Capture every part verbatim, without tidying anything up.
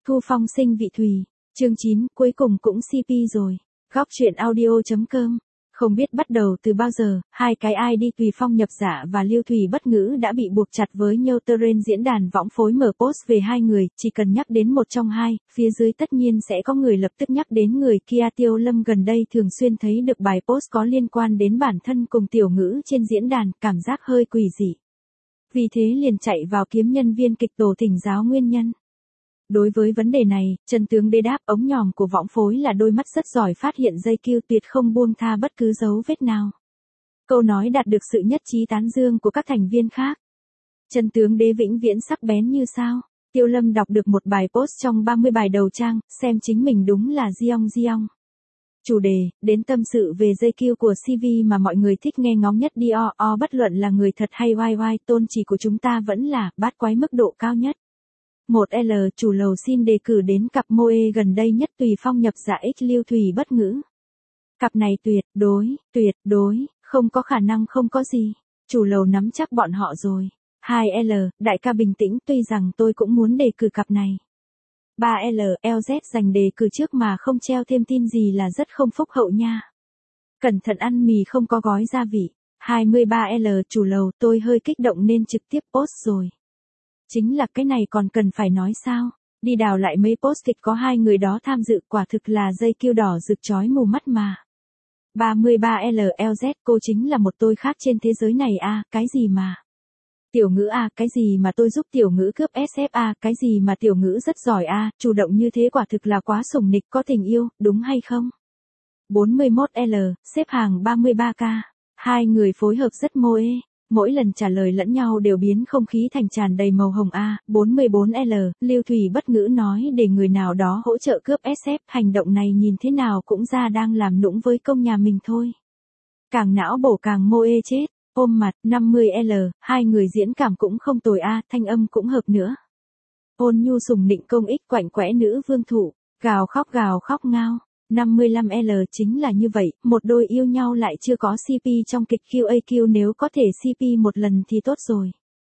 Thu Phong sinh vị Thùy, chương chín, cuối cùng cũng xê pê rồi. Góc truyện audio.com. Không biết bắt đầu từ bao giờ, hai cái i đê Tùy Phong nhập dạ và Lưu Thùy bất ngữ đã bị buộc chặt với nhau. Terrain diễn đàn võng phối mở post về hai người, chỉ cần nhắc đến một trong hai, phía dưới tất nhiên sẽ có người lập tức nhắc đến người kia. Tiêu Lâm gần đây thường xuyên thấy được bài post có liên quan đến bản thân cùng Tiểu Ngữ trên diễn đàn, cảm giác hơi quỷ dị. Vì thế liền chạy vào kiếm nhân viên kịch tổ thỉnh giáo nguyên nhân. Đối với vấn đề này, Trần Tướng Đế đáp ống nhòm của võng phối là đôi mắt rất giỏi phát hiện dây kiêu tuyệt không buông tha bất cứ dấu vết nào. Câu nói đạt được sự nhất trí tán dương của các thành viên khác. Trần Tướng Đế vĩnh viễn sắc bén như sao. Tiêu Lâm đọc được một bài post trong ba mươi bài đầu trang, xem chính mình đúng là Giong Giong. Chủ đề, đến tâm sự về dây kiêu của xê vê mà mọi người thích nghe ngóng nhất đi o o bất luận là người thật hay oai oai, tôn chỉ của chúng ta vẫn là bát quái mức độ cao nhất. một L chủ lầu xin đề cử đến cặp Moe gần đây nhất Tùy Phong nhập dạ X Lưu Thùy bất ngữ. Cặp này tuyệt đối, tuyệt đối, không có khả năng không có gì. Chủ lầu nắm chắc bọn họ rồi. hai L đại ca bình tĩnh, tuy rằng tôi cũng muốn đề cử cặp này. ba L L Z dành đề cử trước mà không treo thêm tin gì là rất không phúc hậu nha. Cẩn thận ăn mì không có gói gia vị. hai mươi ba L chủ lầu tôi hơi kích động nên trực tiếp post rồi. Chính là cái này còn cần phải nói sao, đi đào lại mấy post kịch có hai người đó tham dự quả thực là dây kiêu đỏ rực chói mù mắt mà. ba mươi ba L L Z cô chính là một tôi khác trên thế giới này a à, cái gì mà. Tiểu Ngữ a à, cái gì mà tôi giúp Tiểu Ngữ cướp ét ép a à, cái gì mà Tiểu Ngữ rất giỏi a à, chủ động như thế quả thực là quá sủng nịch có tình yêu, đúng hay không? bốn mươi mốt L xếp hàng ba mươi ba K, hai người phối hợp rất Moe. Mỗi lần trả lời lẫn nhau đều biến không khí thành tràn đầy màu hồng a. bốn mươi bốn L Lưu Thùy bất ngữ nói để người nào đó hỗ trợ cướp ét ép, hành động này nhìn thế nào cũng ra đang làm nũng với công nhà mình thôi. Càng não bổ càng Moe chết. Ôm mặt. năm mươi L hai người diễn cảm cũng không tồi a, thanh âm cũng hợp nữa. Ôn nhu sủng nịnh công ích quạnh quẽ nữ vương thủ, gào khóc gào khóc ngao. năm mươi lăm L chính là như vậy, một đôi yêu nhau lại chưa có xê pê trong kịch Q A Q, nếu có thể xê pê một lần thì tốt rồi.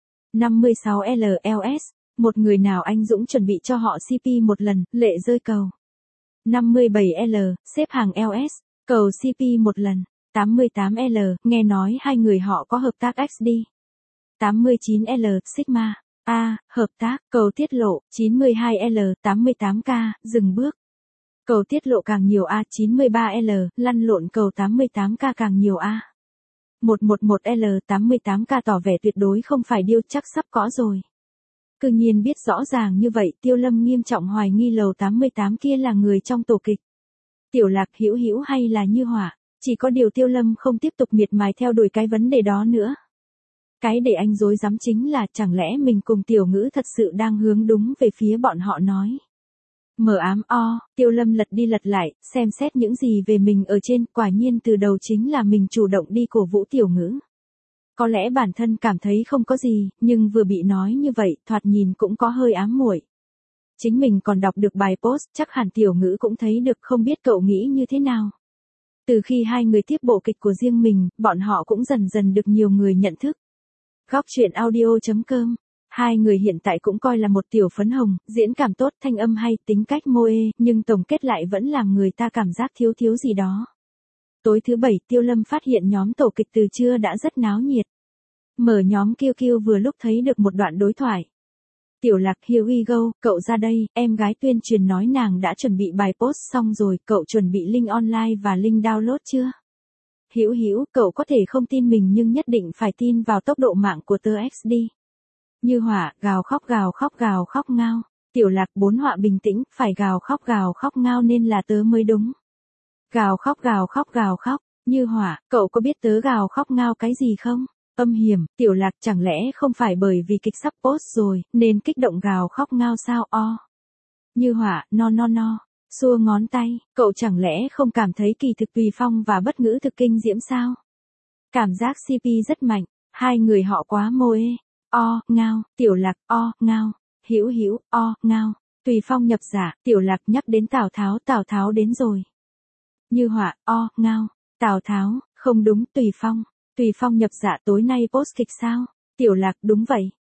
năm mươi sáu L L S, một người nào anh dũng chuẩn bị cho họ xê pê một lần, lệ rơi cầu. năm mươi bảy L xếp hàng L S, cầu xê pê một lần. tám mươi tám L nghe nói hai người họ có hợp tác X D. tám mươi chín L Sigma A, hợp tác, cầu tiết lộ. chín mươi hai L tám mươi tám K dừng bước. Cầu tiết lộ càng nhiều A. chín mươi ba L lăn lộn cầu tám mươi tám K càng nhiều A. một một một L tám mươi tám K tỏ vẻ tuyệt đối không phải điêu, chắc sắp có rồi. Cứ nhiên biết rõ ràng như vậy, Tiêu Lâm nghiêm trọng hoài nghi lầu tám mươi tám kia là người trong tổ kịch. Tiểu Lạc, Hữu Hữu hay là Như Hỏa, chỉ có điều Tiêu Lâm không tiếp tục miệt mài theo đuổi cái vấn đề đó nữa. Cái để anh rối rắm chính là chẳng lẽ mình cùng Tiểu Ngữ thật sự đang hướng đúng về phía bọn họ nói. Mờ ám o, Tiêu Lâm lật đi lật lại, xem xét những gì về mình ở trên, quả nhiên từ đầu chính là mình chủ động đi cổ vũ Tiểu Ngữ. Có lẽ bản thân cảm thấy không có gì, nhưng vừa bị nói như vậy, thoạt nhìn cũng có hơi ám muội. Chính mình còn đọc được bài post, chắc hẳn Tiểu Ngữ cũng thấy được, không biết cậu nghĩ như thế nào. Từ khi hai người tiếp bộ kịch của riêng mình, bọn họ cũng dần dần được nhiều người nhận thức. Góc truyện audio.com. Hai người hiện tại cũng coi là một tiểu phấn hồng, diễn cảm tốt, thanh âm hay, tính cách Moe, nhưng tổng kết lại vẫn làm người ta cảm giác thiếu thiếu gì đó. Tối thứ bảy, Tiêu Lâm phát hiện nhóm tổ kịch từ trưa đã rất náo nhiệt. Mở nhóm Q Q vừa lúc thấy được một đoạn đối thoại. Tiểu Lạc, here we go, cậu ra đây, em gái tuyên truyền nói nàng đã chuẩn bị bài post xong rồi, cậu chuẩn bị link online và link download chưa? Hữu Hữu, cậu có thể không tin mình nhưng nhất định phải tin vào tốc độ mạng của tớ ích đê. Như Hỏa, gào khóc gào khóc gào khóc ngao. Tiểu Lạc, bốn họa bình tĩnh, phải gào khóc gào khóc ngao nên là tớ mới đúng. Gào khóc gào khóc gào khóc. Như Hỏa, cậu có biết tớ gào khóc ngao cái gì không? Âm hiểm. Tiểu Lạc, chẳng lẽ không phải bởi vì kịch sắp post rồi, nên kích động gào khóc ngao sao o? Như Hỏa, no no no. Xua ngón tay, cậu chẳng lẽ không cảm thấy kỳ thực Tùy Phong và bất ngữ thực kinh diễm sao? Cảm giác xê pê rất mạnh, hai người họ quá Moe. O, ngao, Tiểu Lạc, o, ngao, Hữu Hữu, o, ngao, Tùy Phong nhập dạ, Tiểu Lạc nhắc đến Tào Tháo, Tào Tháo đến rồi. Như Hỏa, o, ngao, Tào Tháo, không đúng, Tùy Phong, Tùy Phong nhập dạ tối nay post kịch sao? Tiểu Lạc, đúng vậy,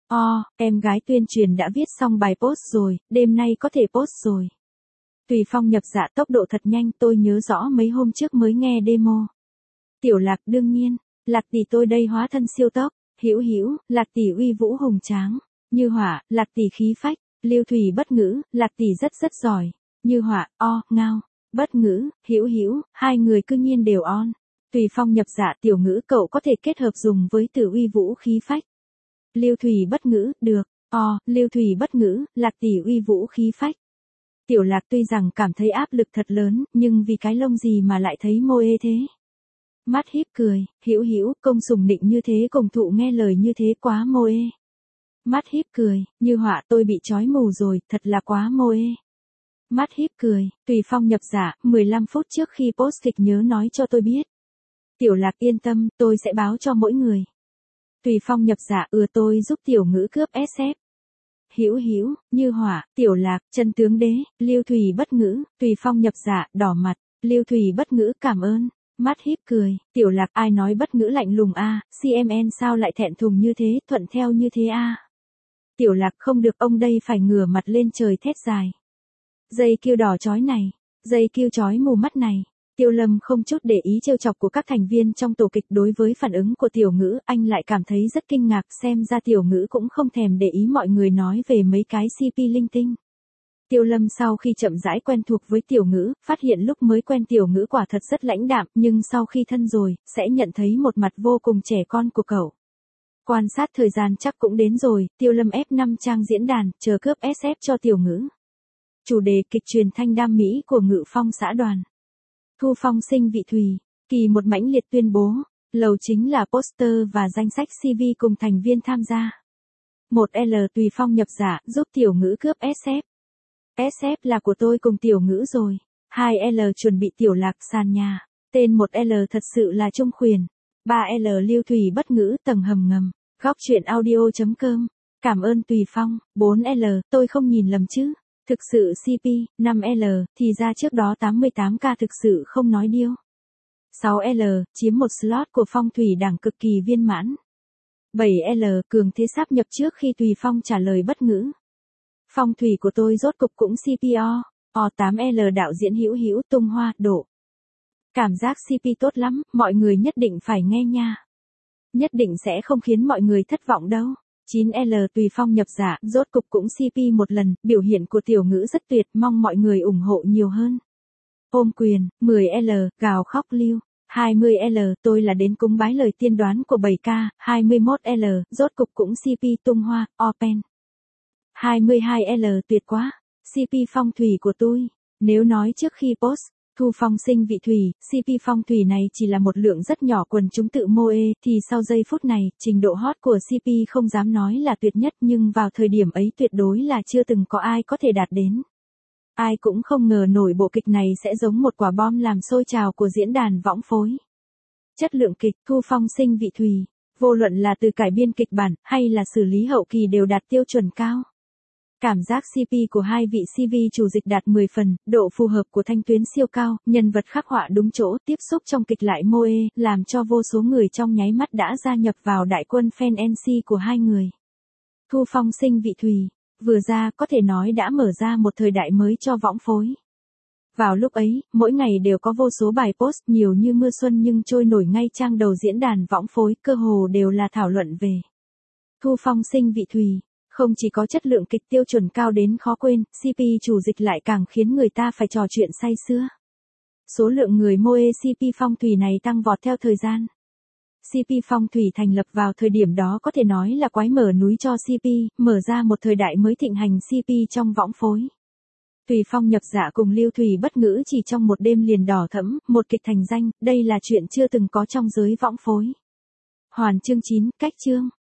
O, em gái tuyên truyền đã viết xong bài post rồi, đêm nay có thể post rồi. Tùy Phong nhập dạ tốc độ thật nhanh, tôi nhớ rõ mấy hôm trước mới nghe demo. Tiểu Lạc đương nhiên, Lạc tỷ tôi đây hóa thân siêu tốc, Hữu Hữu, Lạc tỷ uy vũ hùng tráng, Như Hỏa, Lạc tỷ khí phách, Lưu Thủy bất ngữ, Lạc tỷ rất rất giỏi, Như Hỏa, o, ngao, bất ngữ, Hữu Hữu, hai người cư nhiên đều on. Tùy Phong nhập dạ tiểu ngữ cậu có thể kết hợp dùng với từ uy vũ khí phách. Lưu Thủy bất ngữ, được, o, Lưu Thủy bất ngữ, Lạc tỷ uy vũ khí phách. Tiểu Lạc tuy rằng cảm thấy áp lực thật lớn, nhưng vì cái lông gì mà lại thấy mô ê thế. Mắt híp cười, Hữu Hữu, công sùng nịnh như thế cùng thụ nghe lời như thế quá mô ê. Mắt híp cười, Như Họa tôi bị trói mù rồi, thật là quá mô ê. Mắt híp cười, Tùy Phong nhập dạ, mười lăm phút trước khi post kịch nhớ nói cho tôi biết. Tiểu Lạc yên tâm, tôi sẽ báo cho mỗi người. Tùy Phong nhập dạ, ừa tôi giúp tiểu ngữ cướp ét ép. Hữu Hữu, Như Hỏa, Tiểu Lạc, Chân tướng đế, Lưu Thủy bất ngữ, Tùy Phong nhập dạ, đỏ mặt, Lưu Thủy bất ngữ cảm ơn. Mắt híp cười, Tiểu Lạc ai nói bất ngữ lạnh lùng a, xê em en sao lại thẹn thùng như thế, thuận theo như thế a. Tiểu Lạc không được, ông đây phải ngửa mặt lên trời thét dài. Dây kêu đỏ chói này, dây kêu chói mù mắt này. Tiêu Lâm không chút để ý trêu chọc của các thành viên trong tổ kịch. Đối với phản ứng của tiểu ngữ, anh lại cảm thấy rất kinh ngạc, xem ra tiểu ngữ cũng không thèm để ý mọi người nói về mấy cái xê pê linh tinh. Tiêu Lâm sau khi chậm rãi quen thuộc với tiểu ngữ, phát hiện lúc mới quen tiểu ngữ quả thật rất lãnh đạm, nhưng sau khi thân rồi, sẽ nhận thấy một mặt vô cùng trẻ con của cậu. Quan sát thời gian chắc cũng đến rồi, Tiêu Lâm ép năm trang diễn đàn, chờ cướp ét ép cho tiểu ngữ. Chủ đề kịch truyền thanh đam mỹ của Ngự Phong xã đoàn. Thu Phong sinh vị Thùy, kỳ một mãnh liệt tuyên bố, lầu chính là poster và danh sách xê vê cùng thành viên tham gia. một L Tùy Phong nhập dạ, giúp tiểu ngữ cướp ét ép. ét ép là của tôi cùng tiểu ngữ rồi. hai L chuẩn bị Tiểu Lạc sàn nhà. Tên một L thật sự là Trung Khuyển. ba L Lưu Thủy bất ngữ tầng hầm ngầm. Góc truyện audio chấm com. Cảm ơn Tùy Phong. bốn L tôi không nhìn lầm chứ. Thực sự xê pê. năm L thì ra trước đó tám mươi tám ca thực sự không nói điêu. sáu L chiếm một slot của Phong Thủy đảng cực kỳ viên mãn. bảy L cường thế sáp nhập trước khi Tùy Phong trả lời bất ngữ. Phong thủy của tôi rốt cục cũng xê pê o. O tám L đạo diễn Hữu Hữu tung hoa, đổ. Cảm giác xê pê tốt lắm, mọi người nhất định phải nghe nha. Nhất định sẽ không khiến mọi người thất vọng đâu. chín L Tùy Phong nhập dạ, rốt cục cũng xê pê một lần, biểu hiện của tiểu ngữ rất tuyệt, mong mọi người ủng hộ nhiều hơn. Ôm quyền, mười L, gào khóc Lưu. hai mươi L, tôi là đến cúng bái lời tiên đoán của bảy ca. hai mươi mốt L, rốt cục cũng xê pê tung hoa, open. hai mươi hai L tuyệt quá, xê pê phong thủy của tôi. Nếu nói trước khi post, Thu Phong sinh vị Thủy, xê pê phong thủy này chỉ là một lượng rất nhỏ quần chúng tự mô ê, thì sau giây phút này, trình độ hot của xê pê không dám nói là tuyệt nhất, nhưng vào thời điểm ấy tuyệt đối là chưa từng có ai có thể đạt đến. Ai cũng không ngờ nổi bộ kịch này sẽ giống một quả bom làm sôi trào của diễn đàn võng phối. Chất lượng kịch, Thu Phong sinh vị Thủy, vô luận là từ cải biên kịch bản, hay là xử lý hậu kỳ đều đạt tiêu chuẩn cao. Cảm giác xê pê của hai vị xê vê chủ dịch đạt mười phần, độ phù hợp của thanh tuyến siêu cao, nhân vật khắc họa đúng chỗ, tiếp xúc trong kịch lại mô ê, làm cho vô số người trong nháy mắt đã gia nhập vào đại quân fan en xê của hai người. Thu Phong sinh vị Thùy, vừa ra có thể nói đã mở ra một thời đại mới cho võng phối. Vào lúc ấy, mỗi ngày đều có vô số bài post nhiều như mưa xuân nhưng trôi nổi ngay trang đầu diễn đàn võng phối, cơ hồ đều là thảo luận về Thu Phong sinh vị Thùy. Không chỉ có chất lượng kịch tiêu chuẩn cao đến khó quên, xê pê chủ dịch lại càng khiến người ta phải trò chuyện say sưa. Số lượng người mô ê xê pê phong thủy này tăng vọt theo thời gian. xê pê phong thủy thành lập vào thời điểm đó có thể nói là quái mở núi cho xê pê, mở ra một thời đại mới thịnh hành xê pê trong võng phối. Tùy Phong nhập dạ cùng Lưu Thủy bất ngữ chỉ trong một đêm liền đỏ thẫm, một kịch thành danh, đây là chuyện chưa từng có trong giới võng phối. Hoàn chương chín, cách chương.